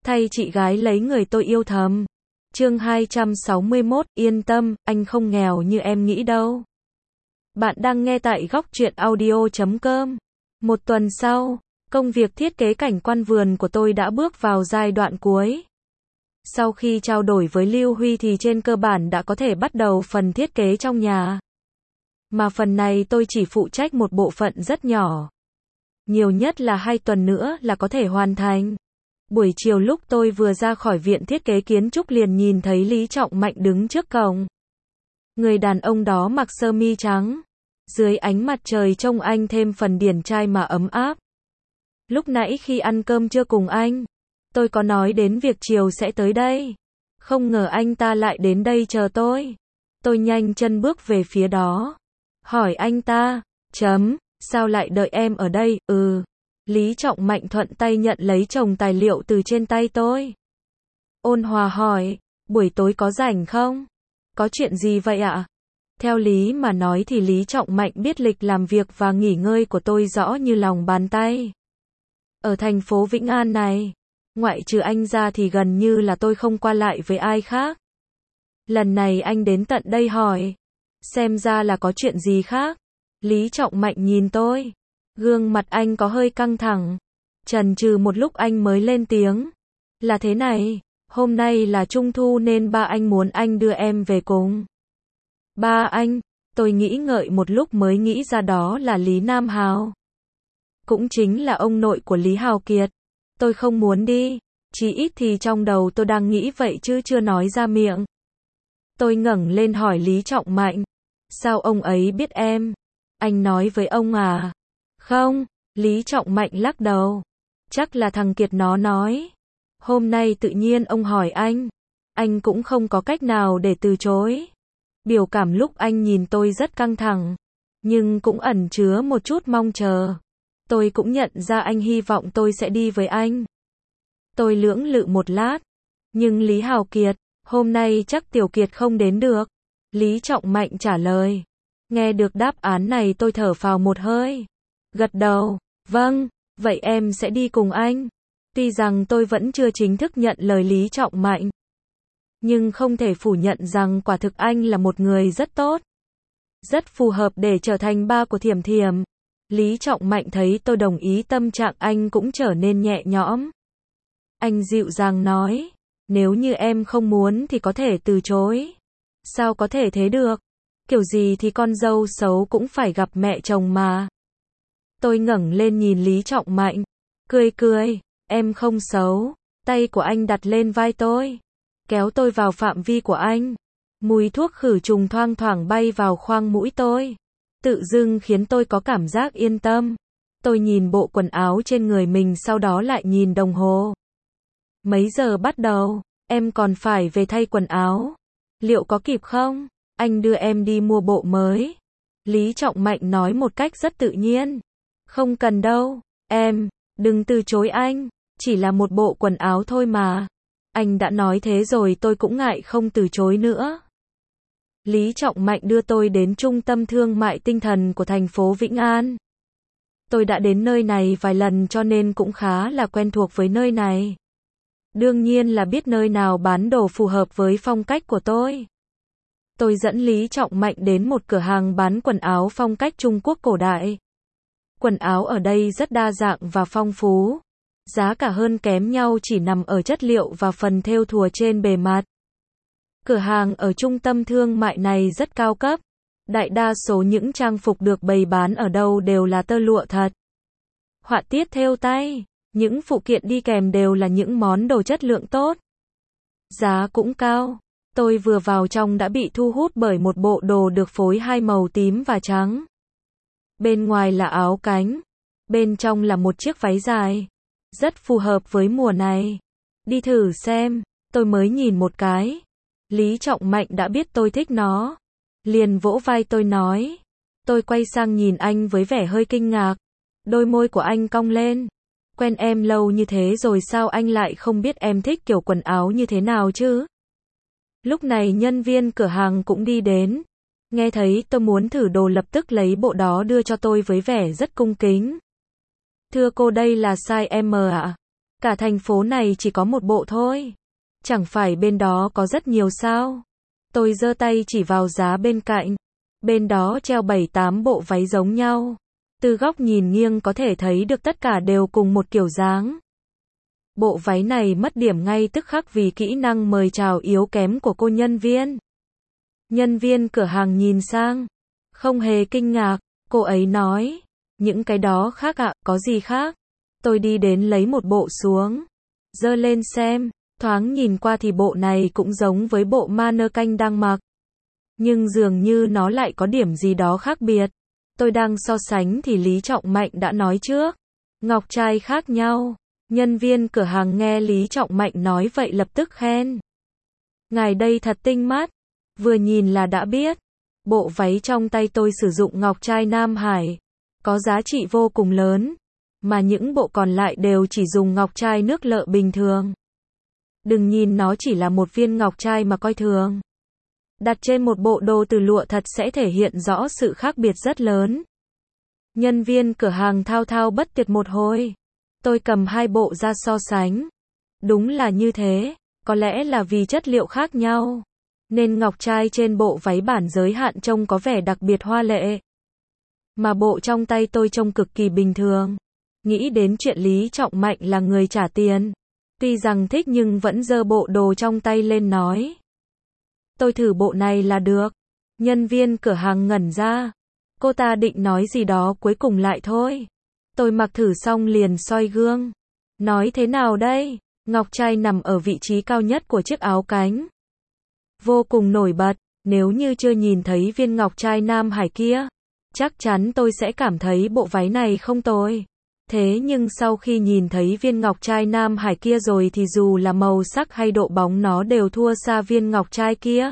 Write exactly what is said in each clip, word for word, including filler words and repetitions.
thay chị gái lấy người tôi yêu thầm. Chương hai trăm sáu mươi mốt, yên tâm, anh không nghèo như em nghĩ đâu. Bạn đang nghe tại góc truyện audio chấm com. Một tuần sau, công việc thiết kế cảnh quan vườn của tôi đã bước vào giai đoạn cuối. Sau khi trao đổi với Lưu Huy thì trên cơ bản đã có thể bắt đầu phần thiết kế trong nhà. Mà phần này tôi chỉ phụ trách một bộ phận rất nhỏ. Nhiều nhất là hai tuần nữa là có thể hoàn thành. Buổi chiều lúc tôi vừa ra khỏi viện thiết kế kiến trúc liền nhìn thấy Lý Trọng Mạnh đứng trước cổng. Người đàn ông đó mặc sơ mi trắng. Dưới ánh mặt trời trông anh thêm phần điển trai mà ấm áp. Lúc nãy khi ăn cơm trưa cùng anh, tôi có nói đến việc chiều sẽ tới đây. Không ngờ anh ta lại đến đây chờ tôi. Tôi nhanh chân bước về phía đó. Hỏi anh ta, chấm, sao lại đợi em ở đây, ừ. Lý Trọng Mạnh thuận tay nhận lấy chồng tài liệu từ trên tay tôi. Ôn hòa hỏi, buổi tối có rảnh không? Có chuyện gì vậy ạ? Theo lý mà nói thì Lý Trọng Mạnh biết lịch làm việc và nghỉ ngơi của tôi rõ như lòng bàn tay. Ở thành phố Vĩnh An này, ngoại trừ anh ra thì gần như là tôi không qua lại với ai khác. Lần này anh đến tận đây hỏi, xem ra là có chuyện gì khác. Lý Trọng Mạnh nhìn tôi, gương mặt anh có hơi căng thẳng. Chần chừ một lúc anh mới lên tiếng. Là thế này, hôm nay là Trung thu nên ba anh muốn anh đưa em về cùng. Ba anh, tôi nghĩ ngợi một lúc mới nghĩ ra đó là Lý Nam Hào. Cũng chính là ông nội của Lý Hào Kiệt. Tôi không muốn đi, chỉ ít thì trong đầu tôi đang nghĩ vậy chứ chưa nói ra miệng. Tôi ngẩng lên hỏi Lý Trọng Mạnh, sao ông ấy biết em? Anh nói với ông à? Không, Lý Trọng Mạnh lắc đầu. Chắc là thằng Kiệt nó nói. Hôm nay tự nhiên ông hỏi anh. Anh cũng không có cách nào để từ chối. Biểu cảm lúc anh nhìn tôi rất căng thẳng. Nhưng cũng ẩn chứa một chút mong chờ. Tôi cũng nhận ra anh hy vọng tôi sẽ đi với anh. Tôi lưỡng lự một lát. Nhưng Lý Hào Kiệt, hôm nay chắc Tiểu Kiệt không đến được. Lý Trọng Mạnh trả lời. Nghe được đáp án này tôi thở phào một hơi. Gật đầu, vâng, vậy em sẽ đi cùng anh. Tuy rằng tôi vẫn chưa chính thức nhận lời Lý Trọng Mạnh. Nhưng không thể phủ nhận rằng quả thực anh là một người rất tốt. Rất phù hợp để trở thành ba của Thiểm Thiểm. Lý Trọng Mạnh thấy tôi đồng ý tâm trạng anh cũng trở nên nhẹ nhõm. Anh dịu dàng nói, nếu như em không muốn thì có thể từ chối. Sao có thể thế được? Kiểu gì thì con dâu xấu cũng phải gặp mẹ chồng mà. Tôi ngẩng lên nhìn Lý Trọng Mạnh, cười cười, em không xấu. Tay của anh đặt lên vai tôi, kéo tôi vào phạm vi của anh. Mùi thuốc khử trùng thoang thoảng bay vào khoang mũi tôi, tự dưng khiến tôi có cảm giác yên tâm. Tôi nhìn bộ quần áo trên người mình sau đó lại nhìn đồng hồ. Mấy giờ bắt đầu? Em còn phải về thay quần áo. Liệu có kịp không? Anh đưa em đi mua bộ mới. Lý Trọng Mạnh nói một cách rất tự nhiên. Không cần đâu, em, đừng từ chối anh. Chỉ là một bộ quần áo thôi mà. Anh đã nói thế rồi tôi cũng ngại không từ chối nữa. Lý Trọng Mạnh đưa tôi đến trung tâm thương mại tinh thần của thành phố Vĩnh An. Tôi đã đến nơi này vài lần cho nên cũng khá là quen thuộc với nơi này. Đương nhiên là biết nơi nào bán đồ phù hợp với phong cách của tôi. Tôi dẫn Lý Trọng Mạnh đến một cửa hàng bán quần áo phong cách Trung Quốc cổ đại. Quần áo ở đây rất đa dạng và phong phú. Giá cả hơn kém nhau chỉ nằm ở chất liệu và phần thêu thùa trên bề mặt. Cửa hàng ở trung tâm thương mại này rất cao cấp. Đại đa số những trang phục được bày bán ở đâu đều là tơ lụa thật. Họa tiết thêu tay, những phụ kiện đi kèm đều là những món đồ chất lượng tốt. Giá cũng cao. Tôi vừa vào trong đã bị thu hút bởi một bộ đồ được phối hai màu tím và trắng. Bên ngoài là áo cánh, bên trong là một chiếc váy dài. Rất phù hợp với mùa này. Đi thử xem, tôi mới nhìn một cái. Lý Trọng Mạnh đã biết tôi thích nó. Liền vỗ vai tôi nói. Tôi quay sang nhìn anh với vẻ hơi kinh ngạc. Đôi môi của anh cong lên. Quen em lâu như thế rồi sao anh lại không biết em thích kiểu quần áo như thế nào chứ? Lúc này nhân viên cửa hàng cũng đi đến. Nghe thấy tôi muốn thử đồ lập tức lấy bộ đó đưa cho tôi với vẻ rất cung kính. Thưa cô đây là size M ạ. Cả thành phố này chỉ có một bộ thôi. Chẳng phải bên đó có rất nhiều sao? Tôi giơ tay chỉ vào giá bên cạnh. Bên đó treo bảy tám bộ váy giống nhau. Từ góc nhìn nghiêng có thể thấy được tất cả đều cùng một kiểu dáng. Bộ váy này mất điểm ngay tức khắc vì kỹ năng mời chào yếu kém của cô nhân viên. Nhân viên cửa hàng nhìn sang, không hề kinh ngạc, cô ấy nói, những cái đó khác ạ, có gì khác? Tôi đi đến lấy một bộ xuống, giơ lên xem, thoáng nhìn qua thì bộ này cũng giống với bộ mannequin đang mặc. Nhưng dường như nó lại có điểm gì đó khác biệt. Tôi đang so sánh thì Lý Trọng Mạnh đã nói trước. Ngọc trai khác nhau. Nhân viên cửa hàng nghe Lý Trọng Mạnh nói vậy lập tức khen. Ngài đây thật tinh mắt. Vừa nhìn là đã biết. Bộ váy trong tay tôi sử dụng ngọc trai Nam Hải. Có giá trị vô cùng lớn. Mà những bộ còn lại đều chỉ dùng ngọc trai nước lợ bình thường. Đừng nhìn nó chỉ là một viên ngọc trai mà coi thường. Đặt trên một bộ đồ từ lụa thật sẽ thể hiện rõ sự khác biệt rất lớn. Nhân viên cửa hàng thao thao bất tuyệt một hồi. Tôi cầm hai bộ ra so sánh. Đúng là như thế, có lẽ là vì chất liệu khác nhau. Nên ngọc trai trên bộ váy bản giới hạn trông có vẻ đặc biệt hoa lệ. Mà bộ trong tay tôi trông cực kỳ bình thường. Nghĩ đến chuyện Lý Trọng Mạnh là người trả tiền. Tuy rằng thích nhưng vẫn giơ bộ đồ trong tay lên nói. Tôi thử bộ này là được. Nhân viên cửa hàng ngẩn ra. Cô ta định nói gì đó cuối cùng lại thôi. Tôi mặc thử xong liền soi gương. Nói thế nào đây? Ngọc trai nằm ở vị trí cao nhất của chiếc áo cánh. Vô cùng nổi bật. Nếu như chưa nhìn thấy viên ngọc trai Nam Hải kia, chắc chắn tôi sẽ cảm thấy bộ váy này không tồi. Thế nhưng sau khi nhìn thấy viên ngọc trai Nam Hải kia rồi thì dù là màu sắc hay độ bóng nó đều thua xa viên ngọc trai kia.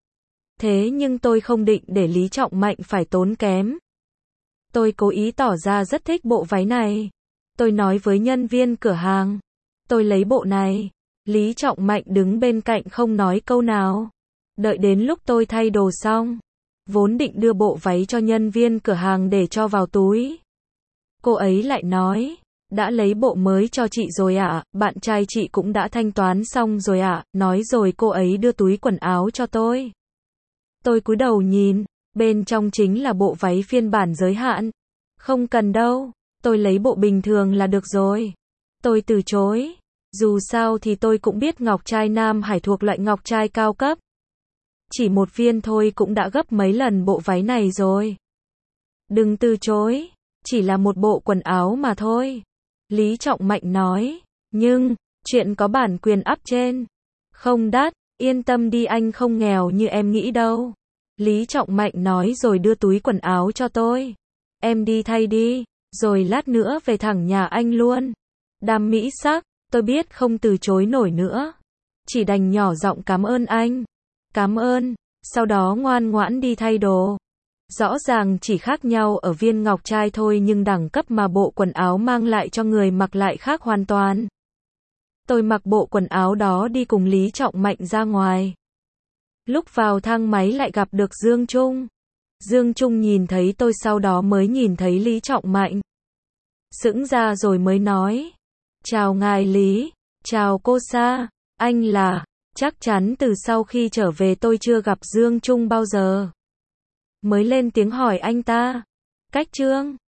Thế nhưng tôi không định để Lý Trọng Mạnh phải tốn kém. Tôi cố ý tỏ ra rất thích bộ váy này. Tôi nói với nhân viên cửa hàng. Tôi lấy bộ này. Lý Trọng Mạnh đứng bên cạnh không nói câu nào. Đợi đến lúc tôi thay đồ xong. Vốn định đưa bộ váy cho nhân viên cửa hàng để cho vào túi. Cô ấy lại nói. Đã lấy bộ mới cho chị rồi ạ, à, bạn trai chị cũng đã thanh toán xong rồi ạ, à, nói rồi cô ấy đưa túi quần áo cho tôi. Tôi cúi đầu nhìn, bên trong chính là bộ váy phiên bản giới hạn. Không cần đâu, tôi lấy bộ bình thường là được rồi. Tôi từ chối. Dù sao thì tôi cũng biết ngọc trai Nam Hải thuộc loại ngọc trai cao cấp. Chỉ một viên thôi cũng đã gấp mấy lần bộ váy này rồi. Đừng từ chối, chỉ là một bộ quần áo mà thôi. Lý Trọng Mạnh nói, nhưng, chuyện có bản quyền up trên. Không đắt, yên tâm đi anh không nghèo như em nghĩ đâu. Lý Trọng Mạnh nói rồi đưa túi quần áo cho tôi. Em đi thay đi, rồi lát nữa về thẳng nhà anh luôn. Đam mỹ sắc, tôi biết không từ chối nổi nữa. Chỉ đành nhỏ giọng cảm ơn anh. Cảm ơn, sau đó ngoan ngoãn đi thay đồ. Rõ ràng chỉ khác nhau ở viên ngọc trai thôi nhưng đẳng cấp mà bộ quần áo mang lại cho người mặc lại khác hoàn toàn. Tôi mặc bộ quần áo đó đi cùng Lý Trọng Mạnh ra ngoài. Lúc vào thang máy lại gặp được Dương Trung. Dương Trung nhìn thấy tôi sau đó mới nhìn thấy Lý Trọng Mạnh. Sững ra rồi mới nói. Chào ngài Lý, chào cô Sa, anh là, chắc chắn từ sau khi trở về tôi chưa gặp Dương Trung bao giờ. Mới lên tiếng hỏi anh ta. Cách Trương.